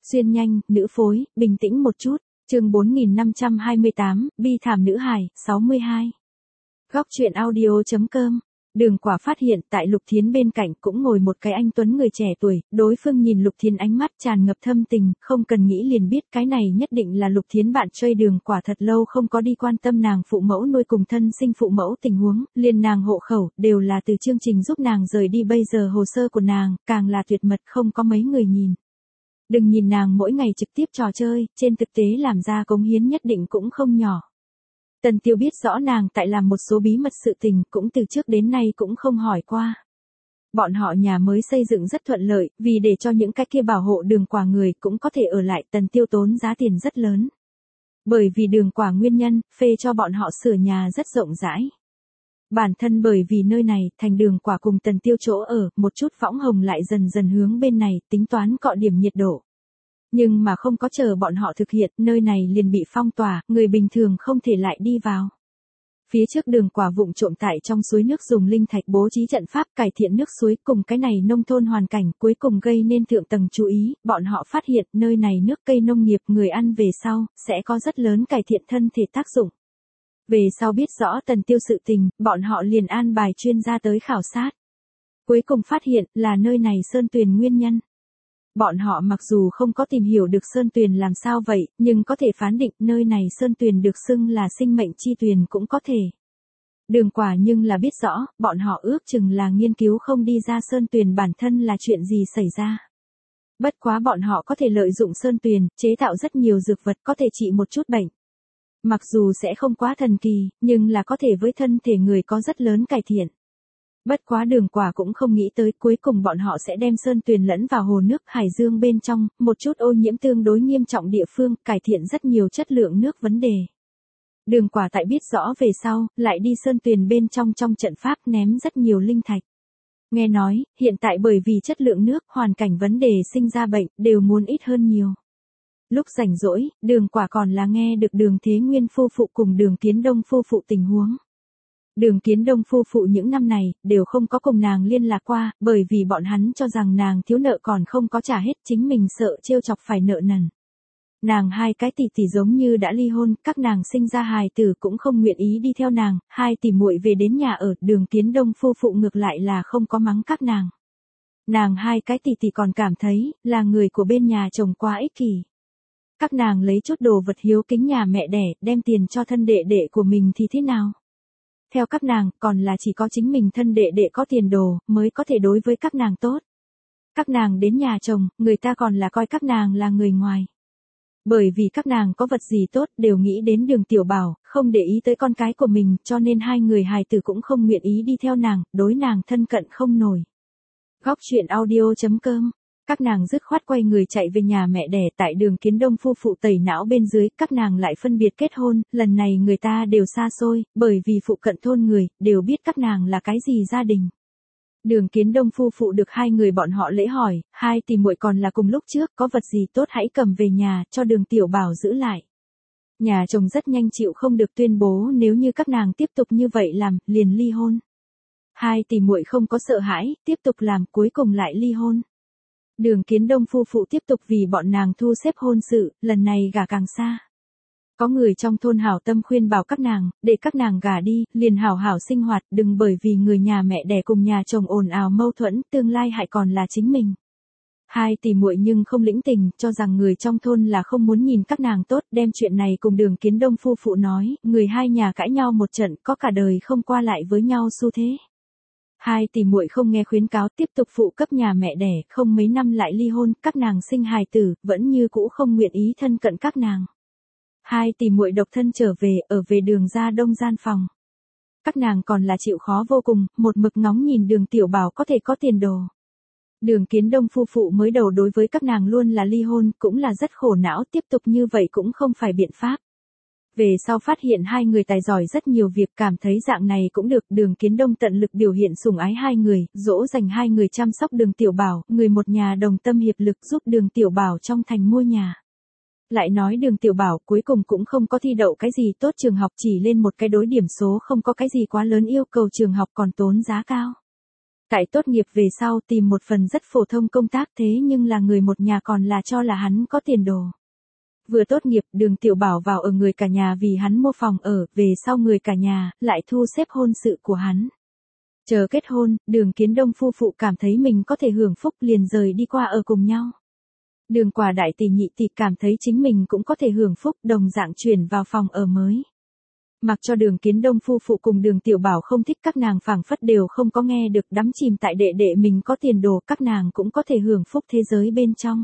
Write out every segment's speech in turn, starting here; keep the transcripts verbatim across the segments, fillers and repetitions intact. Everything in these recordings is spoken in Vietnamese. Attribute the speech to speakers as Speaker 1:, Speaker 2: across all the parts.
Speaker 1: Xuyên nhanh, nữ phối, bình tĩnh một chút. Chương bốn nghìn năm trăm hai mươi tám, bi thảm nữ hài, sáu mươi hai. Góc truyện audio.com. Đường Quả phát hiện tại Lục Thiến bên cạnh cũng ngồi một cái anh tuấn người trẻ tuổi, đối phương nhìn Lục Thiến ánh mắt tràn ngập thâm tình, không cần nghĩ liền biết cái này nhất định là Lục Thiến bạn chơi. Đường Quả thật lâu không có đi quan tâm nàng phụ mẫu nuôi cùng thân sinh phụ mẫu tình huống, liền nàng hộ khẩu, đều là từ chương trình giúp nàng rời đi, bây giờ hồ sơ của nàng, càng là tuyệt mật không có mấy người nhìn. Đừng nhìn nàng mỗi ngày trực tiếp trò chơi, trên thực tế làm ra cống hiến nhất định cũng không nhỏ. Tần Tiêu biết rõ nàng tại làm một số bí mật sự tình, cũng từ trước đến nay cũng không hỏi qua. Bọn họ nhà mới xây dựng rất thuận lợi, vì để cho những cái kia bảo hộ Đường Quả người cũng có thể ở lại, Tần Tiêu tốn giá tiền rất lớn. Bởi vì Đường Quả nguyên nhân, phê cho bọn họ sửa nhà rất rộng rãi. Bản thân bởi vì nơi này, thành Đường Quả cùng Tần Tiêu chỗ ở, một chút võng hồng lại dần dần hướng bên này, tính toán cọ điểm nhiệt độ. Nhưng mà không có chờ bọn họ thực hiện, nơi này liền bị phong tỏa, người bình thường không thể lại đi vào. Phía trước Đường Quả vụng trộm tại trong suối nước dùng linh thạch bố trí trận pháp cải thiện nước suối, cùng cái này nông thôn hoàn cảnh cuối cùng gây nên thượng tầng chú ý, bọn họ phát hiện nơi này nước cây nông nghiệp người ăn về sau, sẽ có rất lớn cải thiện thân thể tác dụng. Về sau biết rõ Tần Tiêu sự tình, bọn họ liền an bài chuyên gia tới khảo sát. Cuối cùng phát hiện là nơi này sơn tuyền nguyên nhân. Bọn họ mặc dù không có tìm hiểu được sơn tuyền làm sao vậy, nhưng có thể phán định nơi này sơn tuyền được xưng là sinh mệnh chi tuyền cũng có thể. Đường Quả nhưng là biết rõ, bọn họ ước chừng là nghiên cứu không đi ra sơn tuyền bản thân là chuyện gì xảy ra. Bất quá bọn họ có thể lợi dụng sơn tuyền, chế tạo rất nhiều dược vật có thể trị một chút bệnh. Mặc dù sẽ không quá thần kỳ, nhưng là có thể với thân thể người có rất lớn cải thiện. Bất quá Đường Quả cũng không nghĩ tới cuối cùng bọn họ sẽ đem sơn tuyền lẫn vào hồ nước hải dương bên trong, một chút ô nhiễm tương đối nghiêm trọng địa phương, cải thiện rất nhiều chất lượng nước vấn đề. Đường Quả tại biết rõ về sau, lại đi sơn tuyền bên trong trong trận pháp ném rất nhiều linh thạch. Nghe nói, hiện tại bởi vì chất lượng nước, hoàn cảnh vấn đề sinh ra bệnh, đều muốn ít hơn nhiều. Lúc rảnh rỗi, Đường Quả còn là nghe được Đường Thế Nguyên phu phụ cùng Đường Kiến Đông phu phụ tình huống. Đường Kiến Đông phu phụ những năm này, đều không có cùng nàng liên lạc qua, bởi vì bọn hắn cho rằng nàng thiếu nợ còn không có trả hết, chính mình sợ trêu chọc phải nợ nần. Nàng hai cái tỷ tỷ giống như đã ly hôn, các nàng sinh ra hài tử cũng không nguyện ý đi theo nàng, hai tỷ muội về đến nhà ở, Đường Kiến Đông phu phụ ngược lại là không có mắng các nàng. Nàng hai cái tỷ tỷ còn cảm thấy, là người của bên nhà chồng quá ích kỷ. Các nàng lấy chút đồ vật hiếu kính nhà mẹ đẻ, đem tiền cho thân đệ đệ của mình thì thế nào? Theo các nàng, còn là chỉ có chính mình thân đệ đệ có tiền đồ, mới có thể đối với các nàng tốt. Các nàng đến nhà chồng, người ta còn là coi các nàng là người ngoài. Bởi vì các nàng có vật gì tốt, đều nghĩ đến Đường Tiểu Bảo, không để ý tới con cái của mình, cho nên hai người hài tử cũng không nguyện ý đi theo nàng, đối nàng thân cận không nổi. Góc truyện audio.com. Các nàng dứt khoát quay người chạy về nhà mẹ đẻ, tại Đường Kiến Đông phu phụ tẩy não bên dưới, các nàng lại phân biệt kết hôn, lần này người ta đều xa xôi, bởi vì phụ cận thôn người, đều biết các nàng là cái gì gia đình. Đường Kiến Đông phu phụ được hai người bọn họ lễ hỏi, hai tỷ muội còn là cùng lúc trước, có vật gì tốt hãy cầm về nhà, cho Đường Tiểu Bảo giữ lại. Nhà chồng rất nhanh chịu không được tuyên bố nếu như các nàng tiếp tục như vậy làm, liền ly hôn. Hai tỷ muội không có sợ hãi, tiếp tục làm, cuối cùng lại ly hôn. Đường Kiến Đông phu phụ tiếp tục vì bọn nàng thu xếp hôn sự, lần này gả càng xa. Có người trong thôn hảo tâm khuyên bảo các nàng, để các nàng gả đi, liền hảo hảo sinh hoạt, đừng bởi vì người nhà mẹ đẻ cùng nhà chồng ồn ào mâu thuẫn, tương lai hại còn là chính mình. Hai tỷ muội nhưng không lĩnh tình, cho rằng người trong thôn là không muốn nhìn các nàng tốt, đem chuyện này cùng Đường Kiến Đông phu phụ nói, người hai nhà cãi nhau một trận, có cả đời không qua lại với nhau xu thế. Hai tỷ muội không nghe khuyến cáo, tiếp tục phụ cấp nhà mẹ đẻ, không mấy năm lại ly hôn, các nàng sinh hài tử, vẫn như cũ không nguyện ý thân cận các nàng. Hai tỷ muội độc thân trở về, ở về Đường gia đông gian phòng. Các nàng còn là chịu khó vô cùng, một mực ngóng nhìn Đường Tiểu Bảo có thể có tiền đồ. Đường Kiến Đông phu phụ mới đầu đối với các nàng luôn là ly hôn, cũng là rất khổ não, tiếp tục như vậy cũng không phải biện pháp. Về sau phát hiện hai người tài giỏi rất nhiều việc, cảm thấy dạng này cũng được, Đường Kiến Đông tận lực biểu hiện sủng ái hai người, dỗ dành hai người chăm sóc Đường Tiểu Bảo, người một nhà đồng tâm hiệp lực giúp Đường Tiểu Bảo trong thành mua nhà. Lại nói Đường Tiểu Bảo cuối cùng cũng không có thi đậu cái gì tốt trường học, chỉ lên một cái đối điểm số, không có cái gì quá lớn yêu cầu, trường học còn tốn giá cao. Tại tốt nghiệp về sau tìm một phần rất phổ thông công tác thế nhưng là người một nhà còn là cho là hắn có tiền đồ. Vừa tốt nghiệp, Đường Tiểu Bảo vào ở người cả nhà vì hắn mua phòng ở, về sau người cả nhà lại thu xếp hôn sự của hắn. Chờ kết hôn, Đường Kiến Đông phu phụ cảm thấy mình có thể hưởng phúc liền rời đi qua ở cùng nhau. Đường Quả đại tỷ nhị tỷ cảm thấy chính mình cũng có thể hưởng phúc, đồng dạng chuyển vào phòng ở mới. Mặc cho Đường Kiến Đông phu phụ cùng Đường Tiểu Bảo không thích, các nàng phảng phất đều không có nghe được, đắm chìm tại đệ đệ mình có tiền đồ, các nàng cũng có thể hưởng phúc thế giới bên trong.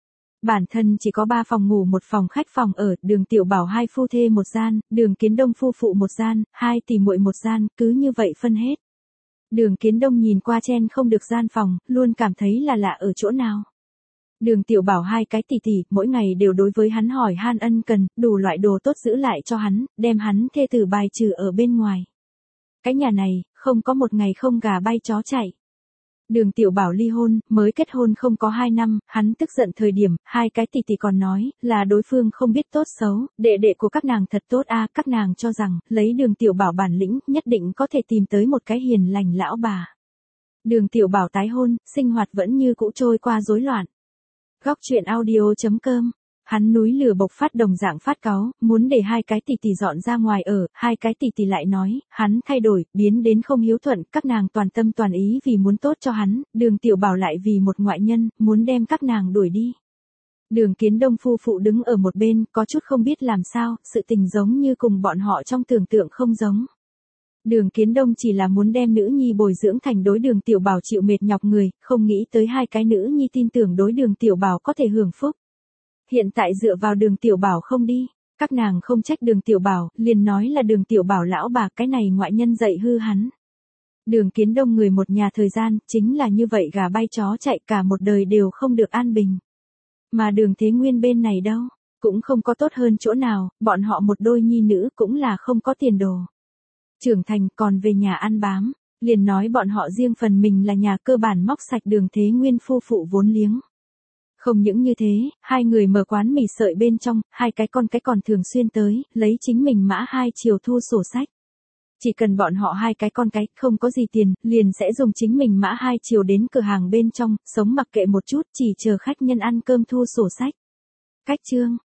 Speaker 1: Bản thân chỉ có ba phòng ngủ một phòng khách phòng ở, Đường Tiểu Bảo hai phu thê một gian, Đường Kiến Đông phu phụ một gian, hai tỷ muội một gian, cứ như vậy phân hết. Đường Kiến Đông nhìn qua chen không được gian phòng, luôn cảm thấy là lạ ở chỗ nào. Đường Tiểu Bảo hai cái tỷ tỷ, mỗi ngày đều đối với hắn hỏi han ân cần, đủ loại đồ tốt giữ lại cho hắn, đem hắn thê tử bài trừ ở bên ngoài. Cái nhà này, không có một ngày không gà bay chó chạy. Đường Tiểu Bảo ly hôn, mới kết hôn không có hai năm, hắn tức giận thời điểm, hai cái tỷ tỷ còn nói, là đối phương không biết tốt xấu, đệ đệ của các nàng thật tốt a, các nàng cho rằng, lấy Đường Tiểu Bảo bản lĩnh, nhất định có thể tìm tới một cái hiền lành lão bà. Đường Tiểu Bảo tái hôn, sinh hoạt vẫn như cũ trôi qua rối loạn. Góc truyện audio chấm com. Hắn núi lửa bộc phát đồng dạng phát cáu, muốn để hai cái tỷ tỷ dọn ra ngoài ở, hai cái tỷ tỷ lại nói, hắn thay đổi, biến đến không hiếu thuận, các nàng toàn tâm toàn ý vì muốn tốt cho hắn, Đường Tiểu Bảo lại vì một ngoại nhân, muốn đem các nàng đuổi đi. Đường Kiến Đông phu phụ đứng ở một bên, có chút không biết làm sao, sự tình giống như cùng bọn họ trong tưởng tượng không giống. Đường Kiến Đông chỉ là muốn đem nữ nhi bồi dưỡng thành đối Đường Tiểu Bảo chịu mệt nhọc người, không nghĩ tới hai cái nữ nhi tin tưởng đối Đường Tiểu Bảo có thể hưởng phúc. Hiện tại dựa vào Đường Tiểu Bảo không đi, các nàng không trách Đường Tiểu Bảo, liền nói là Đường Tiểu Bảo lão bà cái này ngoại nhân dạy hư hắn. Đường Kiến Đông người một nhà thời gian, chính là như vậy gà bay chó chạy cả một đời đều không được an bình. Mà Đường Thế Nguyên bên này đâu, cũng không có tốt hơn chỗ nào, bọn họ một đôi nhi nữ cũng là không có tiền đồ. Trưởng thành còn về nhà ăn bám, liền nói bọn họ riêng phần mình là nhà cơ bản móc sạch Đường Thế Nguyên phu phụ vốn liếng. Không những như thế, hai người mở quán mì sợi bên trong, hai cái con cái còn thường xuyên tới, lấy chính mình mã hai chiều thu sổ sách. Chỉ cần bọn họ hai cái con cái không có gì tiền, liền sẽ dùng chính mình mã hai chiều đến cửa hàng bên trong, sống mặc kệ một chút, chỉ chờ khách nhân ăn cơm thu sổ sách. Cách chương